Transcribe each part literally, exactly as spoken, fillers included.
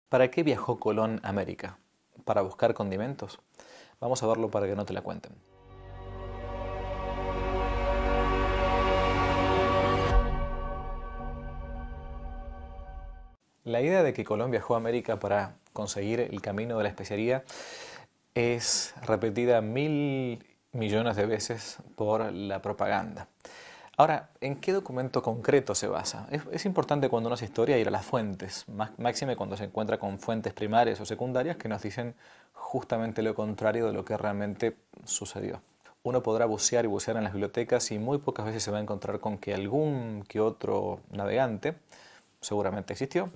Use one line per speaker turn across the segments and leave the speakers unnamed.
¿Para qué viajó Colón a América? ¿Para buscar condimentos? Vamos a verlo para que no te la cuenten. La idea de que Colón viajó a América para conseguir el camino de la especiaría es repetida mil millones de veces por la propaganda. Ahora, ¿en qué documento concreto se basa? Es, es importante cuando uno hace historia ir a las fuentes, máxime cuando se encuentra con fuentes primarias o secundarias que nos dicen justamente lo contrario de lo que realmente sucedió. Uno podrá bucear y bucear en las bibliotecas y muy pocas veces se va a encontrar con que algún que otro navegante, seguramente existió,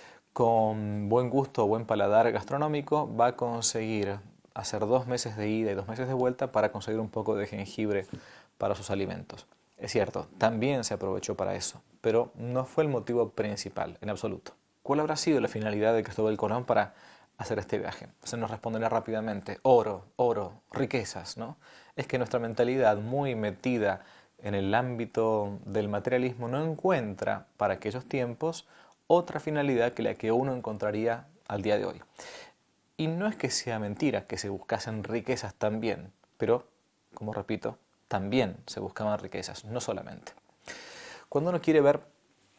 con buen gusto o buen paladar gastronómico, va a conseguir hacer dos meses de ida y dos meses de vuelta para conseguir un poco de jengibre para sus alimentos. Es cierto, también se aprovechó para eso, pero no fue el motivo principal, en absoluto. ¿Cuál habrá sido la finalidad de Cristóbal Colón para hacer este viaje? Se nos responderá rápidamente, oro, oro, riquezas, ¿no? Es que nuestra mentalidad, muy metida en el ámbito del materialismo, no encuentra para aquellos tiempos otra finalidad que la que uno encontraría al día de hoy. Y no es que sea mentira que se buscasen riquezas también, pero, como repito, también se buscaban riquezas, no solamente. Cuando uno quiere ver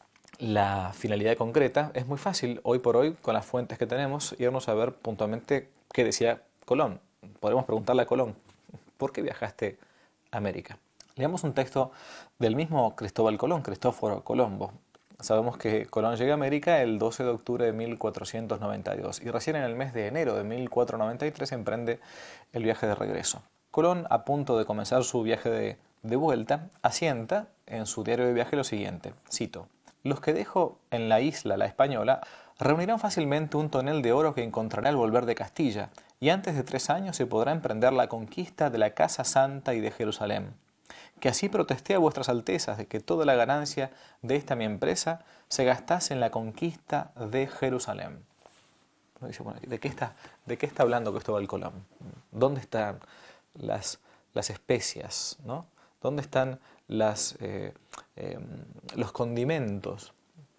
la finalidad concreta, es muy fácil, hoy por hoy, con las fuentes que tenemos, irnos a ver puntualmente qué decía Colón. Podemos preguntarle a Colón, ¿por qué viajaste a América? Leamos un texto del mismo Cristóbal Colón, Cristóforo Colombo. Sabemos que Colón llega a América el doce de octubre de mil cuatrocientos noventa y dos y recién en el mes de enero de mil cuatrocientos noventa y tres emprende el viaje de regreso. Colón, a punto de comenzar su viaje de, de vuelta, asienta en su diario de viaje lo siguiente, cito: «Los que dejo en la isla La Española reunirán fácilmente un tonel de oro que encontraré al volver de Castilla, y antes de tres años se podrá emprender la conquista de la Casa Santa y de Jerusalén. Que así protesté a vuestras altezas de que toda la ganancia de esta mi empresa se gastase en la conquista de Jerusalén». Dice, bueno, ¿de qué está, de qué está hablando Cristóbal Colón? ¿Dónde están las, las especias, ¿no? ¿Dónde están las, eh, eh, los condimentos?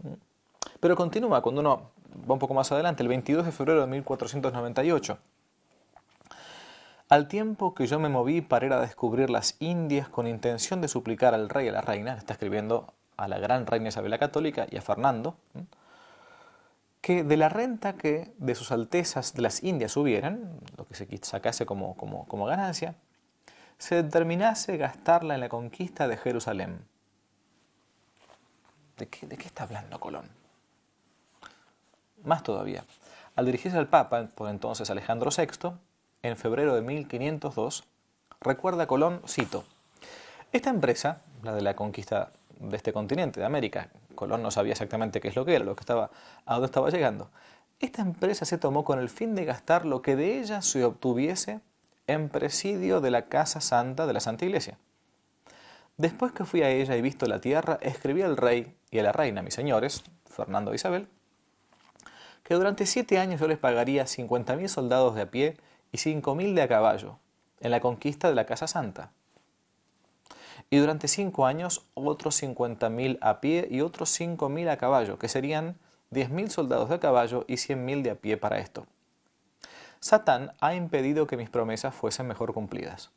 Pero continúa, cuando uno va un poco más adelante, el veintidós de febrero de mil cuatrocientos noventa y ocho. «Al tiempo que yo me moví para ir a descubrir las Indias con intención de suplicar al rey y a la reina», está escribiendo a la gran reina Isabel la Católica y a Fernando, «que de la renta que de sus altezas de las Indias hubieran, lo que se sacase como, como, como ganancia, se determinase gastarla en la conquista de Jerusalén». ¿De qué, de qué está hablando Colón? Más todavía, al dirigirse al Papa, por entonces Alejandro sexto, en febrero de mil quinientos dos, recuerda Colón, cito: «Esta empresa, la de la conquista de este continente, de América», Colón no sabía exactamente qué es lo que era, lo que estaba, a dónde estaba llegando, «esta empresa se tomó con el fin de gastar lo que de ella se obtuviese en presidio de la Casa Santa de la Santa Iglesia. Después que fui a ella y visto la tierra, escribí al rey y a la reina, mis señores, Fernando e Isabel, que durante siete años yo les pagaría cincuenta mil soldados de a pie y cinco mil de a caballo en la conquista de la Casa Santa. Y durante cinco años otros cincuenta mil a pie y otros cinco mil a caballo, que serían diez mil soldados de a caballo y cien mil de a pie para esto. Satán ha impedido que mis promesas fuesen mejor cumplidas».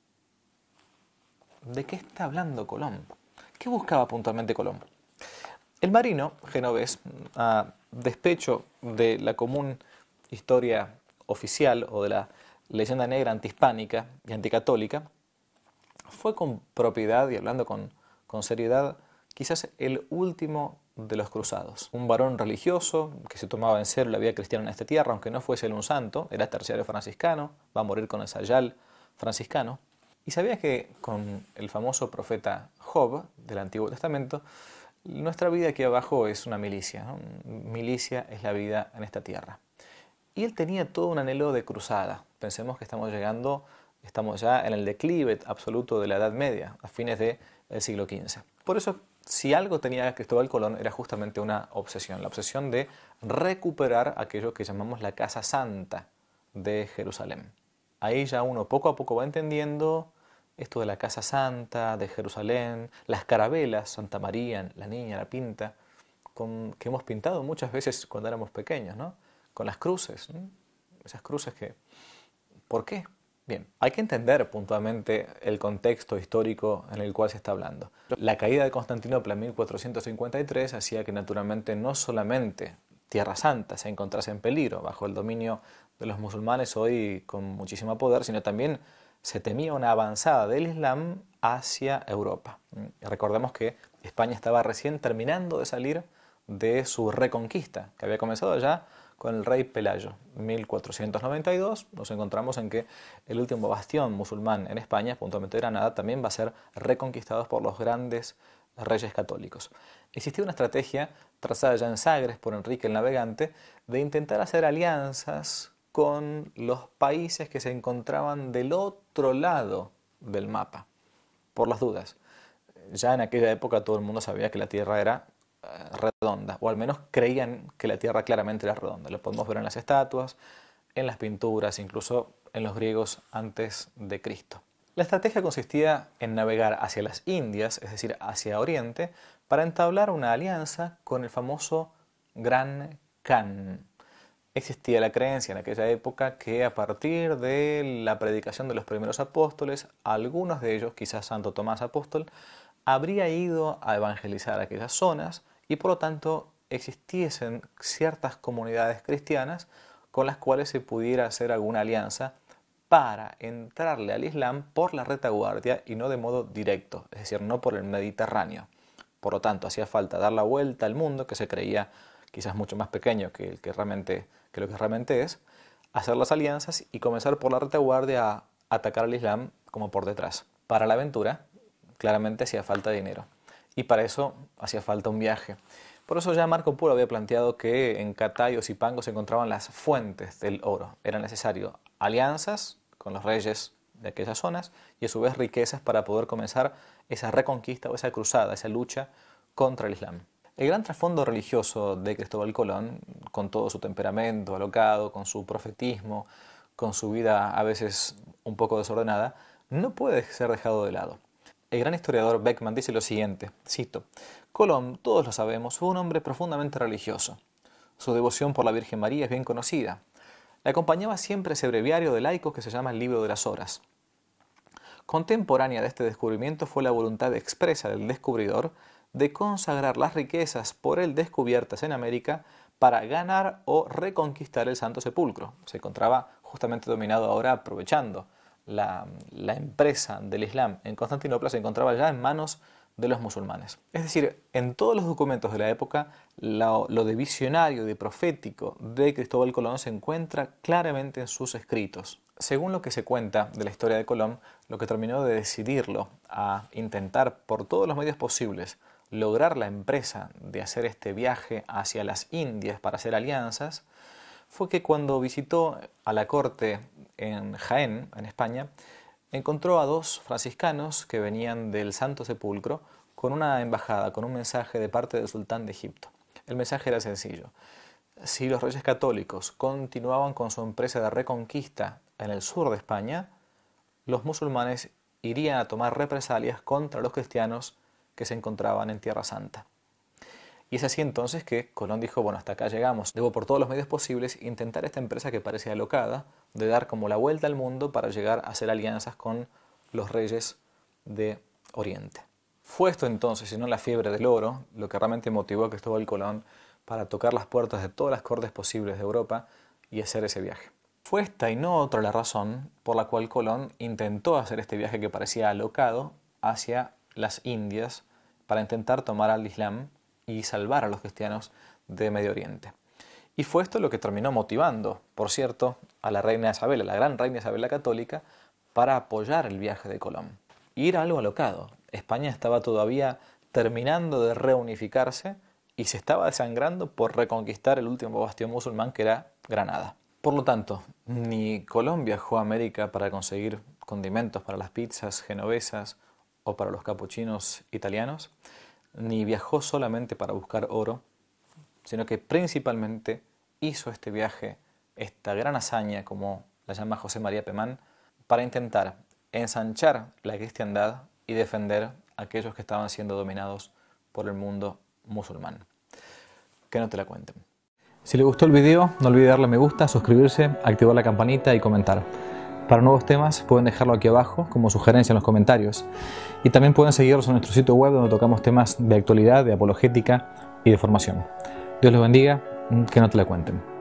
¿De qué está hablando Colón? ¿Qué buscaba puntualmente Colón? El marino genovés, a despecho de la común historia oficial o de la leyenda negra antihispánica y anticatólica, fue con propiedad y hablando con, con seriedad quizás el último de los cruzados. Un varón religioso que se tomaba en serio la vida cristiana en esta tierra, aunque no fuese él un santo, era terciario franciscano, va a morir con el sayal franciscano. Y sabía que con el famoso profeta Job del Antiguo Testamento, nuestra vida aquí abajo es una milicia, ¿no? Milicia es la vida en esta tierra. Y él tenía todo un anhelo de cruzada. Pensemos que estamos llegando, estamos ya en el declive absoluto de la Edad Media, a fines del siglo quince. Por eso, si algo tenía Cristóbal Colón, era justamente una obsesión, la obsesión de recuperar aquello que llamamos la Casa Santa de Jerusalén. Ahí ya uno poco a poco va entendiendo esto de la Casa Santa, de Jerusalén, las carabelas, Santa María, la Niña, la Pinta, con, que hemos pintado muchas veces cuando éramos pequeños, ¿no? con las cruces, ¿no? Esas cruces que... ¿Por qué? Bien, hay que entender puntualmente el contexto histórico en el cual se está hablando. La caída de Constantinopla en mil cuatrocientos cincuenta y tres hacía que naturalmente no solamente Tierra Santa se encontrase en peligro bajo el dominio de los musulmanes hoy con muchísimo poder, sino también se temía una avanzada del Islam hacia Europa. Recordemos que España estaba recién terminando de salir de su reconquista, que había comenzado ya con el rey Pelayo. En mil cuatrocientos noventa y dos nos encontramos en que el último bastión musulmán en España, puntualmente Granada, también va a ser reconquistado por los grandes reyes católicos. Existía una estrategia trazada ya en Sagres por Enrique el Navegante de intentar hacer alianzas con los países que se encontraban del otro lado del mapa, por las dudas. Ya en aquella época todo el mundo sabía que la Tierra era redonda, o al menos creían que la Tierra claramente era redonda. Lo podemos ver en las estatuas, en las pinturas, incluso en los griegos antes de Cristo. La estrategia consistía en navegar hacia las Indias, es decir, hacia Oriente, para entablar una alianza con el famoso Gran Khan. Existía la creencia en aquella época que a partir de la predicación de los primeros apóstoles, algunos de ellos, quizás Santo Tomás Apóstol, habría ido a evangelizar aquellas zonas y por lo tanto existiesen ciertas comunidades cristianas con las cuales se pudiera hacer alguna alianza para entrarle al Islam por la retaguardia y no de modo directo, es decir, no por el Mediterráneo. Por lo tanto, hacía falta dar la vuelta al mundo, que se creía quizás mucho más pequeño que, el que, realmente, que lo que realmente es, hacer las alianzas y comenzar por la retaguardia a atacar al Islam como por detrás. Para la aventura, claramente hacía falta dinero y para eso hacía falta un viaje. Por eso ya Marco Polo había planteado que en Catayo y Pango se encontraban las fuentes del oro. Era necesario alianzas con los reyes de aquellas zonas y a su vez riquezas para poder comenzar esa reconquista o esa cruzada, esa lucha contra el Islam. El gran trasfondo religioso de Cristóbal Colón, con todo su temperamento alocado, con su profetismo, con su vida a veces un poco desordenada, no puede ser dejado de lado. El gran historiador Beckman dice lo siguiente, cito: Colón, todos lo sabemos, fue un hombre profundamente religioso. Su devoción por la Virgen María es bien conocida. Le acompañaba siempre ese breviario de laicos que se llama el Libro de las Horas. Contemporánea de este descubrimiento fue la voluntad expresa del descubridor de consagrar las riquezas por él descubiertas en América para ganar o reconquistar el Santo Sepulcro. Se encontraba justamente dominado ahora, aprovechando la, la empresa del Islam en Constantinopla, se encontraba ya en manos de los musulmanes. Es decir, en todos los documentos de la época, lo, lo de visionario, de profético de Cristóbal Colón se encuentra claramente en sus escritos. Según lo que se cuenta de la historia de Colón, lo que terminó de decidirlo a intentar por todos los medios posibles lograr la empresa de hacer este viaje hacia las Indias para hacer alianzas, fue que cuando visitó a la corte en Jaén, en España, encontró a dos franciscanos que venían del Santo Sepulcro con una embajada, con un mensaje de parte del sultán de Egipto. El mensaje era sencillo: si los reyes católicos continuaban con su empresa de reconquista en el sur de España, los musulmanes irían a tomar represalias contra los cristianos que se encontraban en Tierra Santa. Y es así entonces que Colón dijo, bueno, hasta acá llegamos, debo por todos los medios posibles intentar esta empresa que parece alocada, de dar como la vuelta al mundo para llegar a hacer alianzas con los reyes de Oriente. Fue esto entonces, y no la fiebre del oro, lo que realmente motivó a Cristóbal Colón para tocar las puertas de todas las cortes posibles de Europa y hacer ese viaje. Fue esta y no otra la razón por la cual Colón intentó hacer este viaje que parecía alocado hacia las Indias para intentar tomar al Islam y salvar a los cristianos de Medio Oriente. Y fue esto lo que terminó motivando, por cierto, a la reina Isabel, a la gran reina Isabel la Católica, para apoyar el viaje de Colón. Y era algo alocado. España estaba todavía terminando de reunificarse y se estaba desangrando por reconquistar el último bastión musulmán, que era Granada. Por lo tanto, ni Colón viajó a América para conseguir condimentos para las pizzas genovesas o para los capuchinos italianos, ni viajó solamente para buscar oro, sino que principalmente hizo este viaje, esta gran hazaña, como la llama José María Pemán, para intentar ensanchar la cristiandad y defender a aquellos que estaban siendo dominados por el mundo musulmán. Que no te la cuenten. Si les gustó el video, no olviden darle me gusta, suscribirse, activar la campanita y comentar. Para nuevos temas pueden dejarlo aquí abajo como sugerencia en los comentarios. Y también pueden seguirnos en nuestro sitio web donde tocamos temas de actualidad, de apologética y de formación. Dios los bendiga, que no te la cuenten.